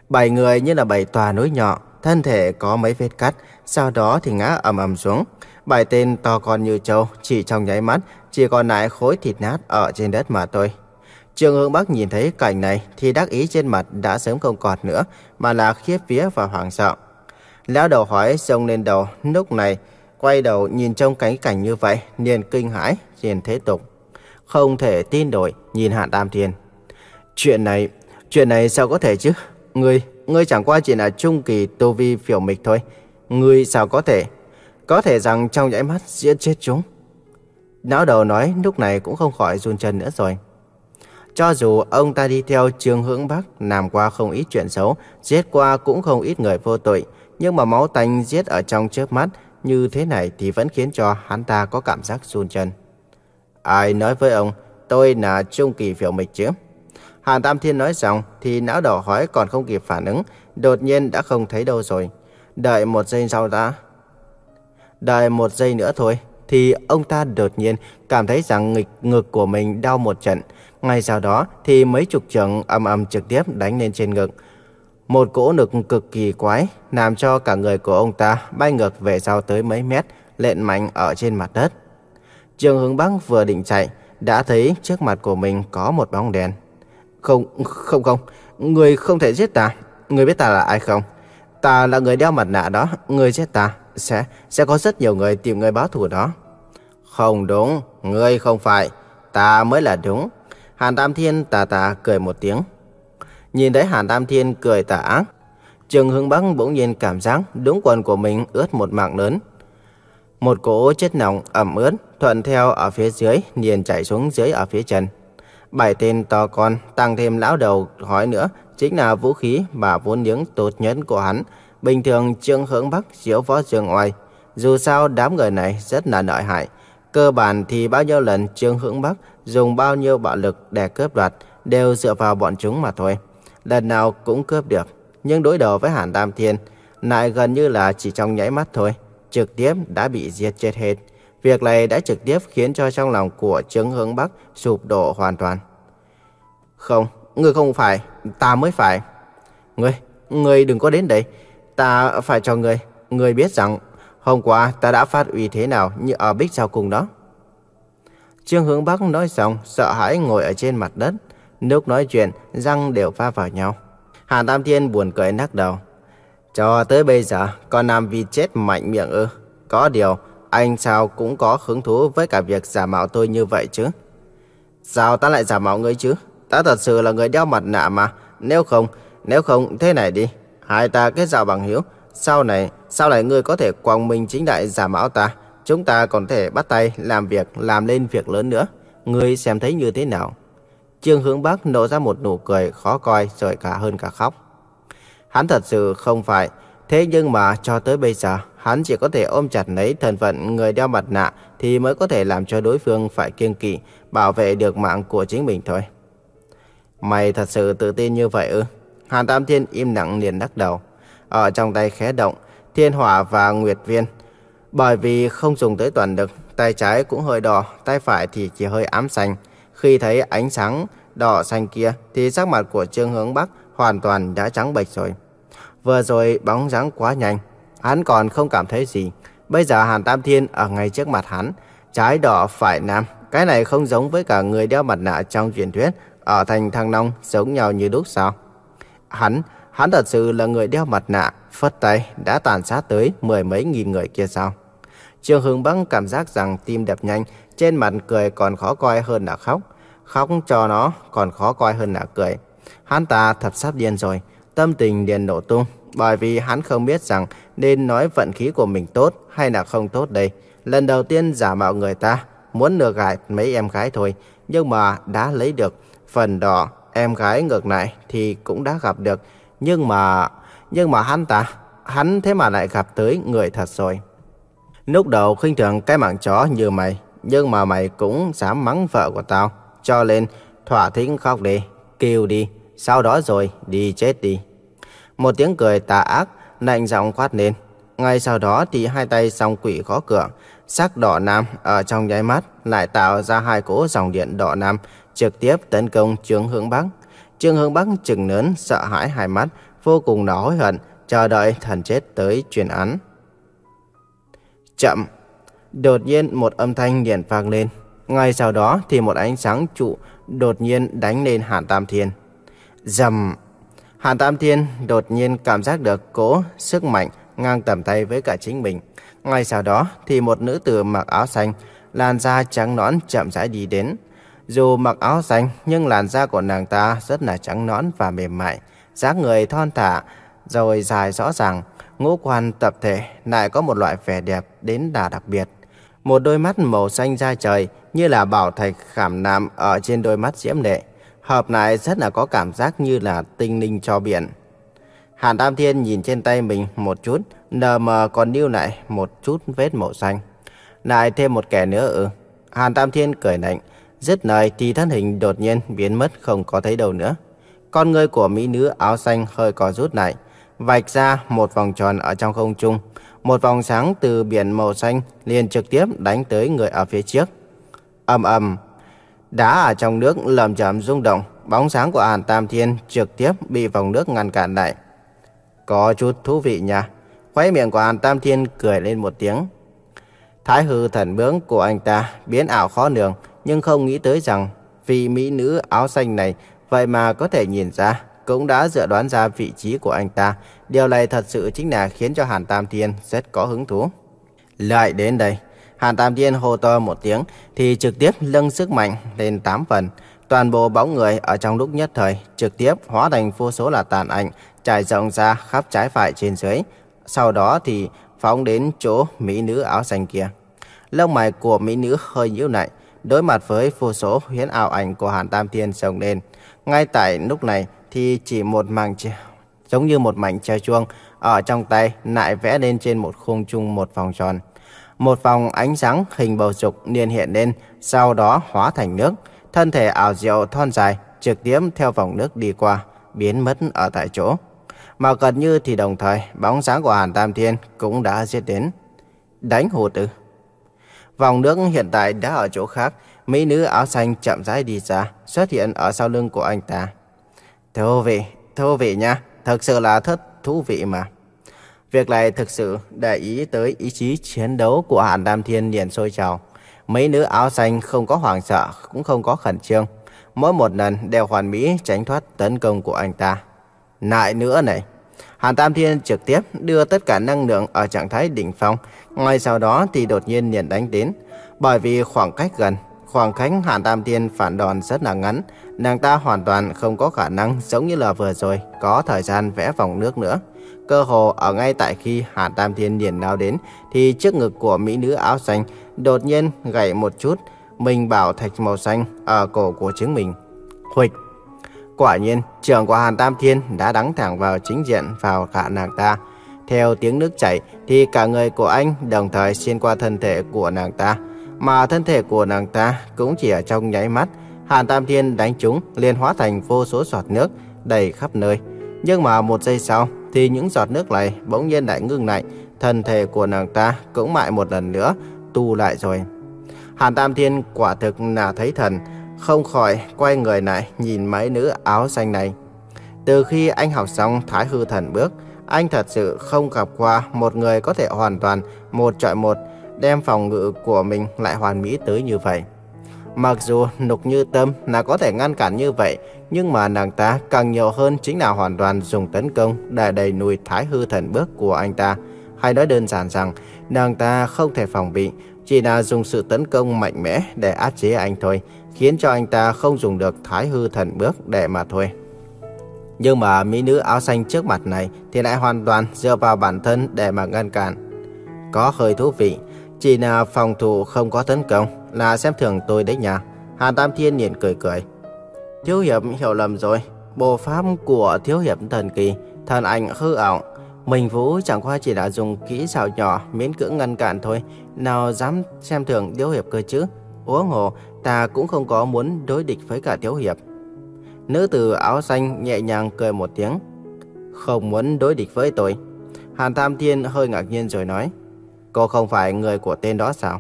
Bảy người như là bảy tòa núi nhỏ, thân thể có mấy vết cắt, sau đó thì ngã ầm ầm xuống. Bảy tên to con như trâu, chỉ trong nháy mắt, chỉ còn lại khối thịt nát ở trên đất mà thôi. Trương Hướng Bắc nhìn thấy cảnh này thì đắc ý trên mặt đã sớm không còn nữa, mà là khiếp vía và hoảng sợ. Lão đầu hỏi xông lên đầu, lúc này quay đầu nhìn trông cái cảnh như vậy, liền kinh hãi, liền thế tục. Không thể tin nổi nhìn Hàn Tam Thiên. Chuyện này, chuyện này sao có thể chứ? Ngươi, ngươi chẳng qua chỉ là trung kỳ tu vi phiểu mịch thôi. Ngươi sao có thể? Có thể rằng trong nháy mắt giết chết chúng. Lão đầu nói lúc này cũng không khỏi run chân nữa rồi. Cho dù ông ta đi theo Trương Hướng Bắc, làm qua không ít chuyện xấu, giết qua cũng không ít người vô tội, nhưng mà máu tanh giết ở trong chớp mắt như thế này thì vẫn khiến cho hắn ta có cảm giác run chân. Ai nói với ông, tôi là trung kỳ phiểu mịch chứ? Hàn Tam Thiên nói xong thì não đầu hói còn không kịp phản ứng, đột nhiên đã không thấy đâu rồi. Đợi một giây sau đã. Đợi một giây nữa thôi, thì ông ta đột nhiên cảm thấy rằng ngực, ngực của mình đau một trận. Ngay sau đó thì mấy chục trường ầm ầm trực tiếp đánh lên trên ngực. Một cỗ lực cực kỳ quái, làm cho cả người của ông ta bay ngược về sau tới mấy mét, lện mạnh ở trên mặt đất. Trương Hướng Bắc vừa định chạy, đã thấy trước mặt của mình có một bóng đèn. Không, không không, người không thể giết ta. Người biết ta là ai không? Ta là người đeo mặt nạ đó, người giết ta, sẽ sẽ có rất nhiều người tìm người báo thù đó. Không đúng, ngươi không phải, ta mới là đúng. Hàn Tam Thiên tà tà cười một tiếng. Nhìn thấy Hàn Tam Thiên cười tà ác, Trương Hướng Bắc bỗng nhiên cảm giác đúng quần của mình ướt một mảng lớn. Một cỗ chất nóng ẩm ướt thuận theo ở phía dưới liền chảy xuống dưới ở phía chân. Bảy tên to con tăng thêm lão đầu hói nữa chính là vũ khí mà vốn liếng tốt nhất của hắn. Bình thường Trương Hướng Bắc diễu võ dương oai, dù sao đám người này rất là lợi hại. Cơ bản thì bao nhiêu lần Trương Hướng Bắc dùng bao nhiêu bạo lực để cướp đoạt đều dựa vào bọn chúng mà thôi. Lần nào cũng cướp được, nhưng đối đầu với Hàn Tam Thiên lại gần như là chỉ trong nháy mắt thôi, trực tiếp đã bị giết chết hết. Việc này đã trực tiếp khiến cho trong lòng của Trương Hướng Bắc sụp đổ hoàn toàn. Không, ngươi không phải, ta mới phải. Ngươi, ngươi đừng có đến đây, ta phải cho ngươi. Ngươi biết rằng hôm qua ta đã phát uy thế nào như ở Bích Giao Cung đó. Trương Hướng Bắc nói xong, sợ hãi ngồi ở trên mặt đất. Lúc nói chuyện, răng đều va vào nhau. Hàn Tam Thiên buồn cười lắc đầu. Cho tới bây giờ, còn làm vì chết mạnh miệng ư? Có điều, anh sao cũng có hứng thú với cả việc giả mạo tôi như vậy chứ? Sao ta lại giả mạo ngươi chứ? Ta thật sự là người đeo mặt nạ mà. Nếu không, nếu không thế này đi. Hai ta kết giao bằng hữu. Sau này, sau này ngươi có thể quang minh chính đại giả mạo ta. Chúng ta còn thể bắt tay làm việc, làm lên việc lớn nữa. Ngươi xem thấy như thế nào? Trương Hướng Bắc nổ ra một nụ cười khó coi rồi cả hơn cả khóc. Hắn thật sự không phải. Thế nhưng mà cho tới bây giờ, hắn chỉ có thể ôm chặt lấy thân phận người đeo mặt nạ thì mới có thể làm cho đối phương phải kiêng kỵ, bảo vệ được mạng của chính mình thôi. Mày thật sự tự tin như vậy ư? Hàn Tam Thiên im lặng liền lắc đầu. Ở trong tay khẽ động, Thiên Hỏa và Nguyệt Viên. Bởi vì không dùng tới toàn lực, tay trái cũng hơi đỏ, tay phải thì chỉ hơi ám xanh. Khi thấy ánh sáng đỏ xanh kia thì sắc mặt của Trương Hướng Bắc hoàn toàn đã trắng bệch rồi. Vừa rồi bóng dáng quá nhanh, hắn còn không cảm thấy gì. Bây giờ Hàn Tam Thiên ở ngay trước mặt hắn, trái đỏ phải nam. Cái này không giống với cả người đeo mặt nạ trong truyền thuyết ở thành Thăng Long giống nhau như đúc sao? Hắn, hắn thật sự là người đeo mặt nạ, phất tay đã tàn sát tới mười mấy nghìn người kia sao? Trương Hướng Bắc cảm giác rằng tim đập nhanh, trên mặt cười còn khó coi hơn là khóc. Khóc cho nó còn khó coi hơn là cười. Hắn ta thật sắp điên rồi, tâm tình liền nổ tung, bởi vì hắn không biết rằng nên nói vận khí của mình tốt hay là không tốt đây. Lần đầu tiên giả mạo người ta, muốn lừa gạt mấy em gái thôi, nhưng mà đã lấy được. Phần đỏ, em gái ngược lại thì cũng đã gặp được. Nhưng mà, nhưng mà hắn ta, hắn thế mà lại gặp tới người thật rồi. Lúc đầu khinh thường cái mạng chó như mày, nhưng mà mày cũng dám mắng vợ của tao. Cho nên, thỏa thích khóc đi, kêu đi, sau đó rồi đi chết đi. Một tiếng cười tà ác, lạnh giọng quát lên. Ngay sau đó thì hai tay song quỷ gõ cửa. Sắc đỏ nam ở trong nháy mắt lại tạo ra hai cỗ dòng điện đỏ nam trực tiếp tấn công Trương Hướng Bắc. Trương Hướng Bắc trừng lớn sợ hãi hai mắt, vô cùng là hối hận, chờ đợi thần chết tới truyền án. Chậm! Đột nhiên một âm thanh liền vang lên. Ngay sau đó thì một ánh sáng trụ đột nhiên đánh lên Hàn Tam Thiên. Rầm! Hàn Tam Thiên đột nhiên cảm giác được cỗ sức mạnh ngang tầm tay với cả chính mình. Ngay sau đó thì một nữ tử mặc áo xanh, làn da trắng nõn chậm rãi đi đến. Dù mặc áo xanh nhưng làn da của nàng ta rất là trắng nõn và mềm mại, dáng người thon thả, rồi dài rõ ràng, ngũ quan tập thể lại có một loại vẻ đẹp đến đà đặc biệt. Một đôi mắt màu xanh da trời như là bảo thạch khảm nạm ở trên đôi mắt diễm lệ, hợp lại rất là có cảm giác như là tinh linh cho biển. Hàn Tam Thiên nhìn trên tay mình một chút, nờ mờ còn lưu lại một chút vết màu xanh. Lại thêm một kẻ nữa ư? Hàn Tam Thiên cười lạnh, dứt lời thì thân hình đột nhiên biến mất không có thấy đâu nữa. Con ngươi của mỹ nữ áo xanh hơi co rút lại, vạch ra một vòng tròn ở trong không trung. Một vòng sáng từ biển màu xanh liền trực tiếp đánh tới người ở phía trước. Ầm ầm, đá ở trong nước lầm chậm rung động, bóng sáng của Hàn Tam Thiên trực tiếp bị vòng nước ngăn cản lại. Có chút thú vị nha. Khóe miệng của Hàn Tam Thiên cười lên một tiếng. Thái hư thần bướng của anh ta biến ảo khó lường, nhưng không nghĩ tới rằng vị mỹ nữ áo xanh này vậy mà có thể nhìn ra, cũng đã dự đoán ra vị trí của anh ta. Điều này thật sự chính là khiến cho Hàn Tam Thiên rất có hứng thú. Lại đến đây, Hàn Tam Thiên hô to một tiếng thì trực tiếp nâng sức mạnh lên tám phần. Toàn bộ bóng người ở trong lúc nhất thời trực tiếp hóa thành vô số là tàn ảnh trải rộng ra khắp trái phải trên dưới. Sau đó thì phóng đến chỗ mỹ nữ áo xanh kia. Lông mày của mỹ nữ hơi nhíu lại, đối mặt với vô số huyễn ảo ảnh của Hàn Tam Thiên xông lên. Ngay tại lúc này thì chỉ một màn treo, giống như một mảnh treo chuông ở trong tay lại vẽ lên trên một khung trung một vòng tròn. Một vòng ánh sáng hình bầu dục liền hiện lên, sau đó hóa thành nước. Thân thể ảo diệu thon dài trực tiếp theo vòng nước đi qua, biến mất ở tại chỗ. Mà gần như thì đồng thời bóng sáng của Hàn Tam Thiên cũng đã giết đến. Đánh hụt ư? Vòng nước hiện tại đã ở chỗ khác. Mỹ nữ áo xanh chậm rãi đi ra, xuất hiện ở sau lưng của anh ta. Thú vị, thú vị nha, thật sự là rất thú vị mà. Việc này thực sự để ý tới ý chí chiến đấu của Hàn Tam Thiên liền sôi trào. Mấy nữ áo xanh không có hoảng sợ, cũng không có khẩn trương. Mỗi một lần đều hoàn mỹ tránh thoát tấn công của anh ta. Lại nữa này, Hàn Tam Thiên trực tiếp đưa tất cả năng lượng ở trạng thái đỉnh phong. Ngay sau đó thì đột nhiên liền đánh đến. Bởi vì khoảng cách gần, khoảng cách Hàn Tam Thiên phản đòn rất là ngắn. Nàng ta hoàn toàn không có khả năng giống như là vừa rồi có thời gian vẽ vòng nước nữa. Cơ hồ ở ngay tại khi Hàn Tam Thiên liền lao đến thì trước ngực của mỹ nữ áo xanh đột nhiên gãy một chút mình bảo thạch màu xanh ở cổ của chính mình. Huỵch! Quả nhiên, trường của Hàn Tam Thiên đã đắng thẳng vào chính diện vào cả nàng ta. Theo tiếng nước chảy thì cả người của anh đồng thời xuyên qua thân thể của nàng ta. Mà thân thể của nàng ta cũng chỉ ở trong nháy mắt. Hàn Tam Thiên đánh trúng liền hóa thành vô số giọt nước đầy khắp nơi. Nhưng mà một giây sau thì những giọt nước này bỗng nhiên lại ngưng lại. Thân thể của nàng ta cũng lại một lần nữa tu lại rồi. Hàn Tam Thiên quả thực là thấy thần, không khỏi quay người lại nhìn mấy nữ áo xanh này. Từ khi anh học xong Thái hư thần bước, anh thật sự không gặp qua một người có thể hoàn toàn một chọi một đem phòng ngự của mình lại hoàn mỹ tới như vậy. Mặc dù Lục Như Tâm là có thể ngăn cản như vậy, nhưng mà nàng ta càng nhiều hơn chính là hoàn toàn dùng tấn công để đẩy lùi Thái hư thần bước của anh ta. Hay nói đơn giản rằng nàng ta không thể phòng bị, chỉ là dùng sự tấn công mạnh mẽ để áp chế anh thôi, khiến cho anh ta không dùng được Thái hư thần bước để mà thôi. Nhưng mà mỹ nữ áo xanh trước mặt này thì lại hoàn toàn dựa vào bản thân để mà ngăn cản. Có hơi thú vị, chỉ là phòng thủ không có tấn công là xem thường tôi đấy nha. Hàn Tam Thiên liền cười cười. Thiếu hiệp hiểu lầm rồi, bộ pháp của thiếu hiệp thần kỳ, thần ảnh hư ảo. Mình Vũ chẳng qua chỉ là dùng kỹ xảo nhỏ miễn cưỡng ngăn cản thôi, nào dám xem thường thiếu hiệp cơ chứ. Huống hồ ta cũng không có muốn đối địch với cả thiếu hiệp. Nữ tử áo xanh nhẹ nhàng cười một tiếng. Không muốn đối địch với tôi? Hàn Tam Thiên hơi ngạc nhiên rồi nói. Cô không phải người của tên đó sao?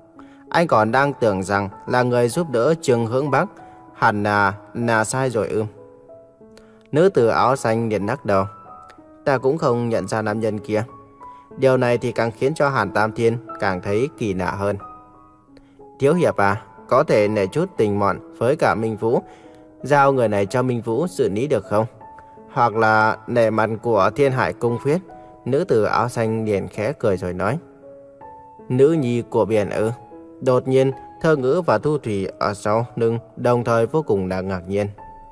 Anh còn đang tưởng rằng là người giúp đỡ Trường Hướng Bắc. Hẳn là là sai rồi ư? Nữ tử áo xanh liền lắc đầu. ta cũng không nhận ra nam nhân kia. Điều này thì càng khiến cho Hàn Tam Thiên càng thấy kỳ lạ hơn. Thiếu hiệp à, có thể nể chút tình mọn với cả Minh Vũ, giao người này cho Minh Vũ xử lý được không? Hoặc là nể mặt của Thiên Hải Cung Phuyết. Nữ tử áo xanh liền khẽ cười rồi nói. Nữ nhi của biển ư? Đột nhiên, Thơ Ngữ và Thu Thủy ở sau lưng đồng thời vô cùng là ngạc nhiên.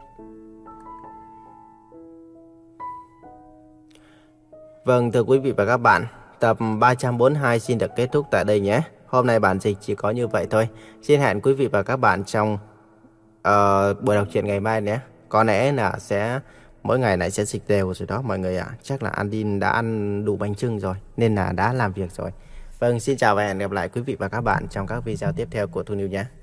Vâng, thưa quý vị và các bạn, tập ba trăm bốn mươi hai xin được kết thúc tại đây nhé. Hôm nay bản dịch chỉ có như vậy thôi. Xin hẹn quý vị và các bạn trong uh, buổi đọc truyện ngày mai nhé. Có lẽ là sẽ mỗi ngày lại sẽ dịch đều rồi đó mọi người ạ. À. Chắc là Andin đã ăn đủ bánh chưng rồi nên là đã làm việc rồi. Vâng, xin chào và hẹn gặp lại quý vị và các bạn trong các video tiếp theo của Thu Niu nhé.